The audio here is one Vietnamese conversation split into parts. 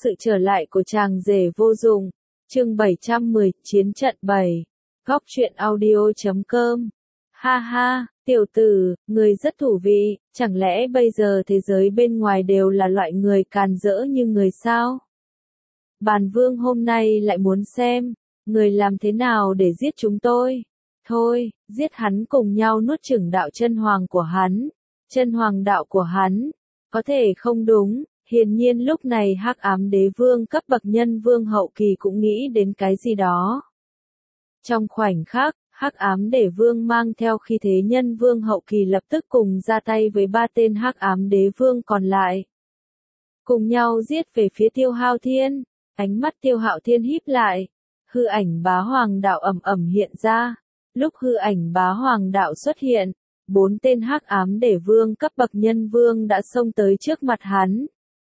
Sự trở lại của chàng rể vô dụng. Chương 710, Chiến trận 7. Góc truyện audio.com. Ha ha, tiểu tử, người rất thú vị, chẳng lẽ bây giờ thế giới bên ngoài đều là loại người càn rỡ như người sao? Bản vương hôm nay lại muốn xem, người làm thế nào để giết chúng tôi. Thôi, giết hắn cùng nhau nuốt chửng đạo chân hoàng của hắn. Chân hoàng đạo của hắn. Có thể không đúng, hiển nhiên lúc này Hắc Ám Đế Vương cấp bậc nhân vương hậu kỳ cũng nghĩ đến cái gì đó. Trong khoảnh khắc, Hắc Ám Đế Vương mang theo khí thế nhân vương hậu kỳ lập tức cùng ra tay với 3 tên Hắc Ám Đế Vương còn lại. Cùng nhau giết về phía Tiêu Hao Thiên, ánh mắt Tiêu Hạo Thiên híp lại, hư ảnh Bá Hoàng đạo ầm ầm hiện ra. Lúc hư ảnh Bá Hoàng đạo xuất hiện, 4 tên Hắc Ám Đế Vương cấp bậc nhân vương đã xông tới trước mặt hắn.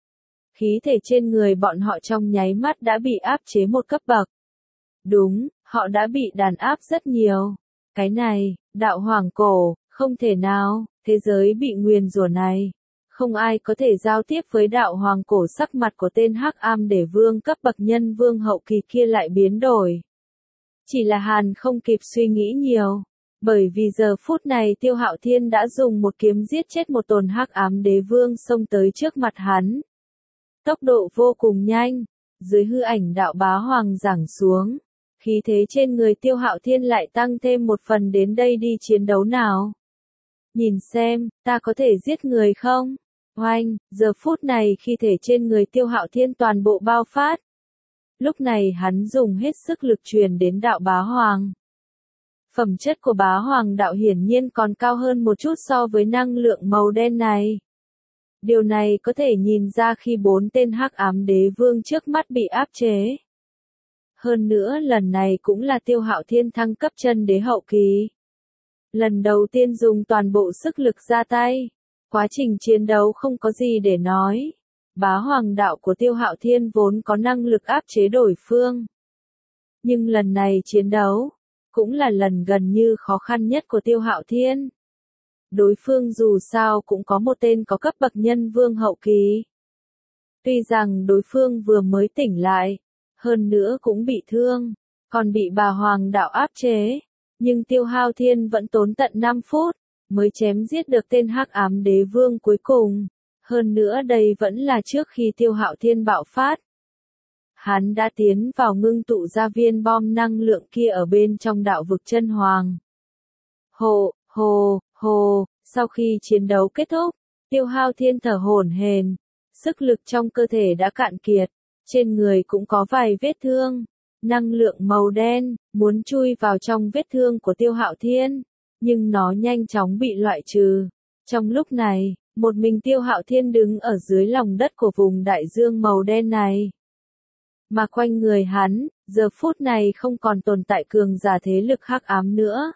Khí thể trên người bọn họ trong nháy mắt đã bị áp chế một cấp bậc. Đúng, họ đã bị đàn áp rất nhiều. Cái này, đạo hoàng cổ, không thể nào, thế giới bị nguyền rủa này. Không ai có thể giao tiếp với đạo hoàng cổ. Sắc mặt của tên Hắc Ám Đế Vương cấp bậc nhân vương hậu kỳ kia lại biến đổi. Chỉ là Hàn không kịp suy nghĩ nhiều. Bởi vì giờ phút này Tiêu Hạo Thiên đã dùng một kiếm giết chết một tồn Hắc Ám Đế Vương xông tới trước mặt hắn. Tốc độ vô cùng nhanh, dưới hư ảnh đạo bá hoàng giáng xuống, khí thế trên người Tiêu Hạo Thiên lại tăng thêm một phần. Đến đây đi chiến đấu nào. Nhìn xem, ta có thể giết người không? Oanh, giờ phút này khí thể trên người Tiêu Hạo Thiên toàn bộ bao phát. Lúc này hắn dùng hết sức lực truyền đến đạo bá hoàng. Phẩm chất của bá hoàng đạo hiển nhiên còn cao hơn một chút so với năng lượng màu đen này. Điều này có thể nhìn ra khi 4 tên Hắc Ám Đế Vương trước mắt bị áp chế. Hơn nữa lần này cũng là Tiêu Hạo Thiên thăng cấp chân đế hậu kỳ. Lần đầu tiên dùng toàn bộ sức lực ra tay. Quá trình chiến đấu không có gì để nói. Bá hoàng đạo của Tiêu Hạo Thiên vốn có năng lực áp chế đối phương. Nhưng lần này chiến đấu, cũng là lần gần như khó khăn nhất của Tiêu Hạo Thiên. Đối phương dù sao cũng có một tên có cấp bậc nhân vương hậu kỳ. Tuy rằng đối phương vừa mới tỉnh lại, hơn nữa cũng bị thương, còn bị bà hoàng đạo áp chế, nhưng Tiêu Hao Thiên vẫn tốn tận 5 phút, mới chém giết được tên Hắc Ám Đế Vương cuối cùng. Hơn nữa đây vẫn là trước khi Tiêu Hạo Thiên bạo phát. Hắn đã tiến vào ngưng tụ ra viên bom năng lượng kia ở bên trong đạo vực chân hoàng. Hồ, hồ, hồ, sau khi chiến đấu kết thúc, Tiêu Hao Thiên thở hổn hển, sức lực trong cơ thể đã cạn kiệt, trên người cũng có vài vết thương, năng lượng màu đen, muốn chui vào trong vết thương của Tiêu Hạo Thiên, nhưng nó nhanh chóng bị loại trừ. Trong lúc này, một mình Tiêu Hạo Thiên đứng ở dưới lòng đất của vùng đại dương màu đen này. Mà quanh người hắn, giờ phút này không còn tồn tại cường giả thế lực hắc ám nữa.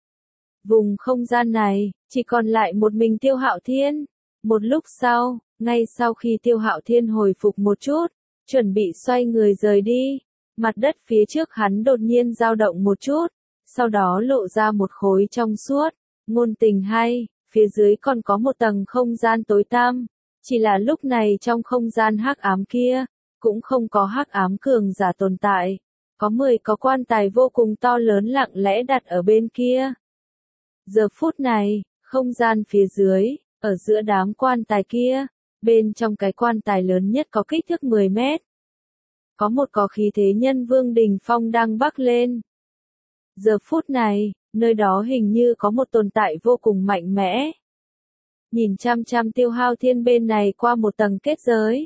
Vùng không gian này, chỉ còn lại một mình Tiêu Hạo Thiên. Một lúc sau, ngay sau khi Tiêu Hạo Thiên hồi phục một chút, chuẩn bị xoay người rời đi, mặt đất phía trước hắn đột nhiên dao động một chút, sau đó lộ ra một khối trong suốt. Ngôn tình hay, phía dưới còn có một tầng không gian tối tăm, chỉ là lúc này trong không gian hắc ám kia, cũng không có hắc ám cường giả tồn tại, có 10 có quan tài vô cùng to lớn lặng lẽ đặt ở bên kia. Giờ phút này, không gian phía dưới, ở giữa đám quan tài kia, bên trong cái quan tài lớn nhất có kích thước 10 mét. Có một có khí thế nhân vương đỉnh phong đang bắc lên. Giờ phút này, nơi đó hình như có một tồn tại vô cùng mạnh mẽ. Nhìn chăm chăm Tiêu Hao Thiên bên này qua một tầng kết giới.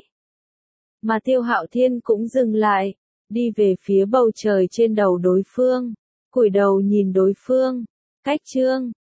Mà Tiêu Hạo Thiên cũng dừng lại, đi về phía bầu trời trên đầu đối phương, cúi đầu nhìn đối phương. Cách chương